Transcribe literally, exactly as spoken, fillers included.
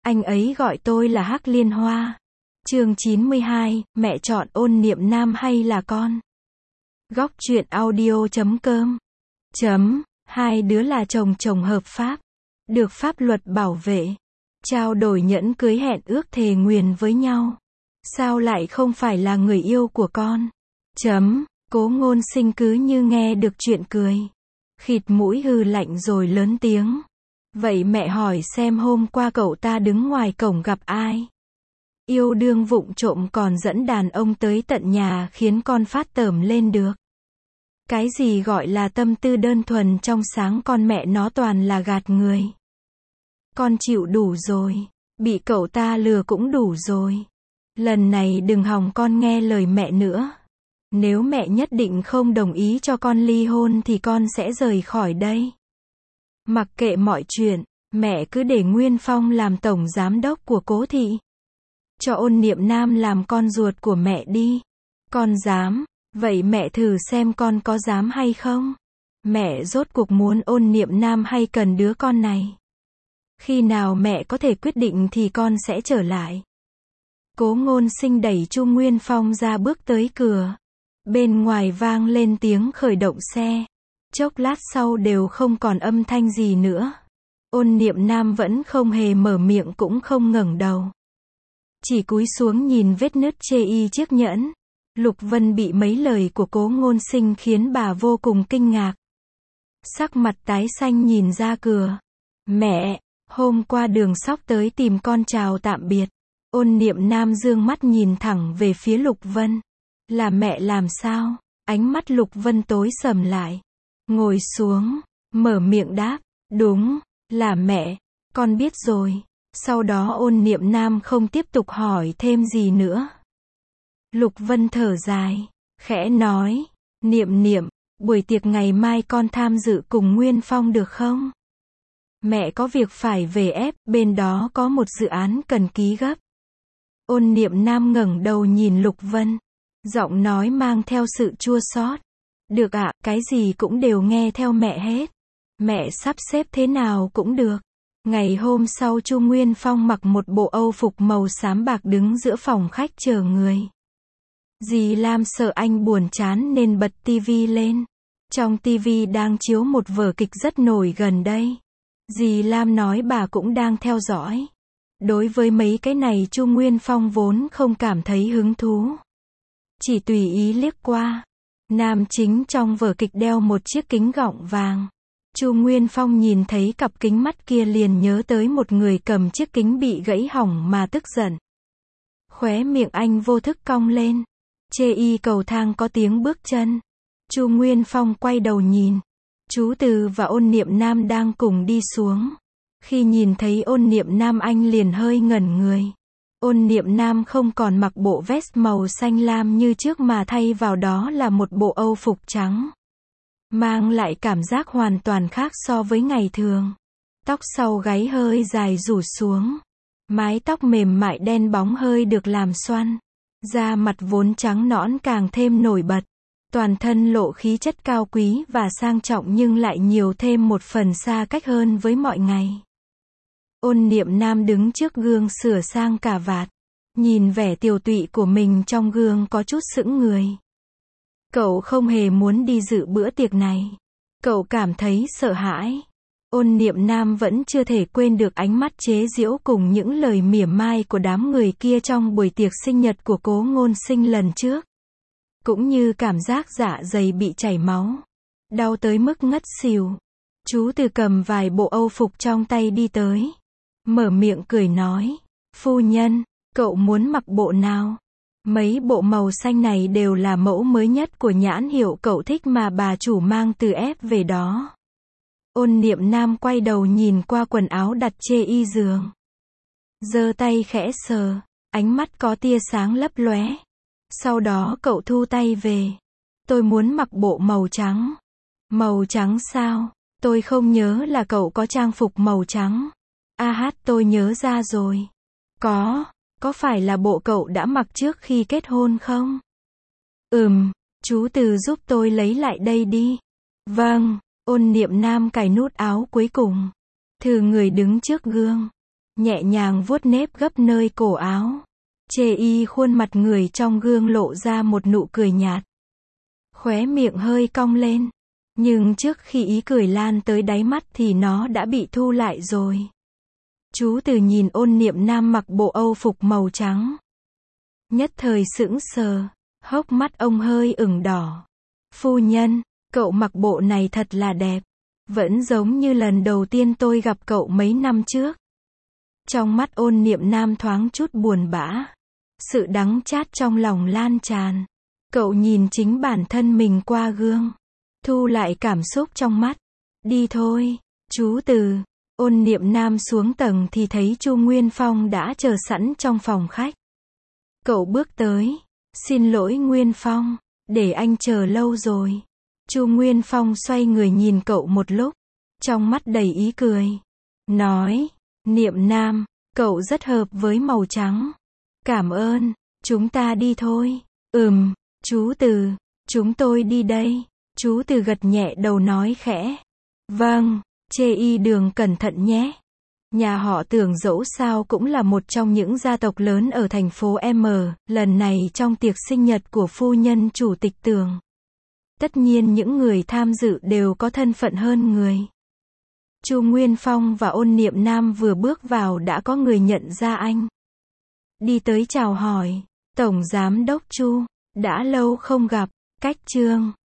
Anh ấy gọi tôi là Hắc Liên Hoa. Chương chín mươi hai, mẹ chọn Ôn Niệm Nam hay là con? Góc truyện audio chấm com. Chấm, hai đứa là chồng chồng hợp pháp, được pháp luật bảo vệ, trao đổi nhẫn cưới hẹn ước thề nguyền với nhau. Sao lại không phải là người yêu của con? Chấm, Cố Ngôn Sinh cứ như nghe được chuyện cười. Khịt mũi hừ lạnh rồi lớn tiếng. Vậy mẹ hỏi xem hôm qua cậu ta đứng ngoài cổng gặp ai? Yêu đương vụng trộm còn dẫn đàn ông tới tận nhà khiến con phát tởm lên được. Cái gì gọi là tâm tư đơn thuần trong sáng con mẹ nó toàn là gạt người. Con chịu đủ rồi, bị cậu ta lừa cũng đủ rồi. Lần này đừng hòng con nghe lời mẹ nữa. Nếu mẹ nhất định không đồng ý cho con ly hôn thì con sẽ rời khỏi đây. Mặc kệ mọi chuyện, mẹ cứ để Nguyên Phong làm tổng giám đốc của Cố thị. Cho Ôn Niệm Nam làm con ruột của mẹ đi. Con dám, vậy mẹ thử xem con có dám hay không? Mẹ rốt cuộc muốn Ôn Niệm Nam hay cần đứa con này? Khi nào mẹ có thể quyết định thì con sẽ trở lại. Cố Ngôn Sinh đẩy Chu Nguyên Phong ra bước tới cửa. Bên ngoài vang lên tiếng khởi động xe. Chốc lát sau đều không còn âm thanh gì nữa. Ôn Niệm Nam vẫn không hề mở miệng cũng không ngẩng đầu. Chỉ cúi xuống nhìn vết nứt chê y chiếc nhẫn. Lục Vân bị mấy lời của Cố Ngôn Sinh khiến bà vô cùng kinh ngạc. Sắc mặt tái xanh nhìn ra cửa. Mẹ, hôm qua Đường Sóc tới tìm con chào tạm biệt. Ôn Niệm Nam dương mắt nhìn thẳng về phía Lục Vân. Là mẹ làm sao? Ánh mắt Lục Vân tối sầm lại. Ngồi xuống, mở miệng đáp. Đúng, là mẹ, con biết rồi. Sau đó Ôn Niệm Nam không tiếp tục hỏi thêm gì nữa. Lục Vân thở dài, khẽ nói. Niệm Niệm, buổi tiệc ngày mai con tham dự cùng Nguyên Phong được không? Mẹ có việc phải về ép, bên đó có một dự án cần ký gấp. Ôn Niệm Nam ngẩng đầu nhìn Lục Vân. Giọng nói mang theo sự chua xót. Được ạ, cái gì cũng đều nghe theo mẹ hết. Mẹ sắp xếp thế nào cũng được. Ngày hôm sau Chu Nguyên Phong mặc một bộ âu phục màu xám bạc đứng giữa phòng khách chờ người. Dì Lam sợ anh buồn chán nên bật tivi lên. Trong tivi đang chiếu một vở kịch rất nổi gần đây. Dì Lam nói bà cũng đang theo dõi. Đối với mấy cái này Chu Nguyên Phong vốn không cảm thấy hứng thú. Chỉ tùy ý liếc qua. Nam chính trong vở kịch đeo một chiếc kính gọng vàng. Chu Nguyên Phong nhìn thấy cặp kính mắt kia liền nhớ tới một người cầm chiếc kính bị gãy hỏng mà tức giận. Khóe miệng anh vô thức cong lên. Chê y cầu thang có tiếng bước chân. Chu Nguyên Phong quay đầu nhìn. Chú Từ và Ôn Niệm Nam đang cùng đi xuống. Khi nhìn thấy Ôn Niệm Nam anh liền hơi ngẩn người. Ôn Niệm Nam không còn mặc bộ vest màu xanh lam như trước mà thay vào đó là một bộ âu phục trắng. Mang lại cảm giác hoàn toàn khác so với ngày thường. Tóc sau gáy hơi dài rủ xuống. Mái tóc mềm mại đen bóng hơi được làm xoăn. Da mặt vốn trắng nõn càng thêm nổi bật. Toàn thân lộ khí chất cao quý và sang trọng nhưng lại nhiều thêm một phần xa cách hơn với mọi ngày. Ôn Niệm Nam đứng trước gương sửa sang cà vạt. Nhìn vẻ tiều tụy của mình trong gương có chút sững người. Cậu không hề muốn đi dự bữa tiệc này. Cậu cảm thấy sợ hãi. Ôn Niệm Nam vẫn chưa thể quên được ánh mắt chế giễu cùng những lời mỉa mai của đám người kia trong buổi tiệc sinh nhật của Cố Ngôn Sinh lần trước. Cũng như cảm giác dạ dày bị chảy máu. Đau tới mức ngất xỉu. Chú Từ cầm vài bộ âu phục trong tay đi tới. Mở miệng cười nói. Phu nhân, cậu muốn mặc bộ nào? Mấy bộ màu xanh này đều là mẫu mới nhất của nhãn hiệu cậu thích mà bà chủ mang từ ép về đó. Ôn Niệm Nam quay đầu nhìn qua quần áo đặt chê y giường. Giơ tay khẽ sờ, ánh mắt có tia sáng lấp lóe. Sau đó cậu thu tay về. Tôi muốn mặc bộ màu trắng. Màu trắng sao? Tôi không nhớ là cậu có trang phục màu trắng. A hát tôi nhớ ra rồi. Có, có phải là bộ cậu đã mặc trước khi kết hôn không? Ừm, chú Từ giúp tôi lấy lại đây đi. Vâng, Ôn Niệm Nam cài nút áo cuối cùng. Thử người đứng trước gương. nhẹ nhàng vuốt nếp gấp nơi cổ áo. Chê y khuôn mặt người trong gương lộ ra một nụ cười nhạt. Khóe miệng hơi cong lên. Nhưng trước khi ý cười lan tới đáy mắt thì nó đã bị thu lại rồi. Chú Từ nhìn Ôn Niệm Nam mặc bộ âu phục màu trắng. Nhất thời sững sờ, hốc mắt ông hơi ửng đỏ. Phu nhân, cậu mặc bộ này thật là đẹp. Vẫn giống như lần đầu tiên tôi gặp cậu mấy năm trước. Trong mắt Ôn Niệm Nam thoáng chút buồn bã. Sự đắng chát trong lòng lan tràn. Cậu nhìn chính bản thân mình qua gương. Thu lại cảm xúc trong mắt. Đi thôi, chú Từ. Ôn Niệm Nam xuống tầng thì thấy Chu Nguyên Phong đã chờ sẵn trong phòng khách. Cậu bước tới. Xin lỗi Nguyên Phong, để anh chờ lâu rồi. Chu Nguyên Phong xoay người nhìn cậu một lúc. Trong mắt đầy ý cười. Nói, Niệm Nam, cậu rất hợp với màu trắng. Cảm ơn, chúng ta đi thôi. Ừm, chú Từ, chúng tôi đi đây. Chú Từ gật nhẹ đầu nói khẽ. Vâng, chê y đường cẩn thận nhé. Nhà họ Tưởng dẫu sao cũng là một trong những gia tộc lớn ở thành phố M, lần này trong tiệc sinh nhật của phu nhân chủ tịch Tưởng. Tất nhiên những người tham dự đều có thân phận hơn người. Chu Nguyên Phong và Ôn Niệm Nam vừa bước vào đã có người nhận ra anh. Đi tới chào hỏi. Tổng Giám đốc Chu, đã lâu không gặp. Cách Trương.